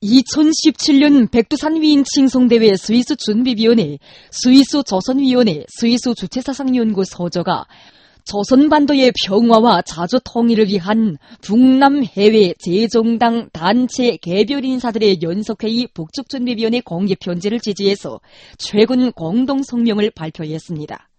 2017년 백두산 위인 칭송대회 스위스 준비위원회, 스위스 조선위원회, 스위스 주체사상연구 서저가 조선반도의 평화와 자주 통일을 위한 북남 해외 재정당 단체 개별 인사들의 연석회의 북측준비위원회 공개편지를 지지해서 최근 공동성명을 발표했습니다.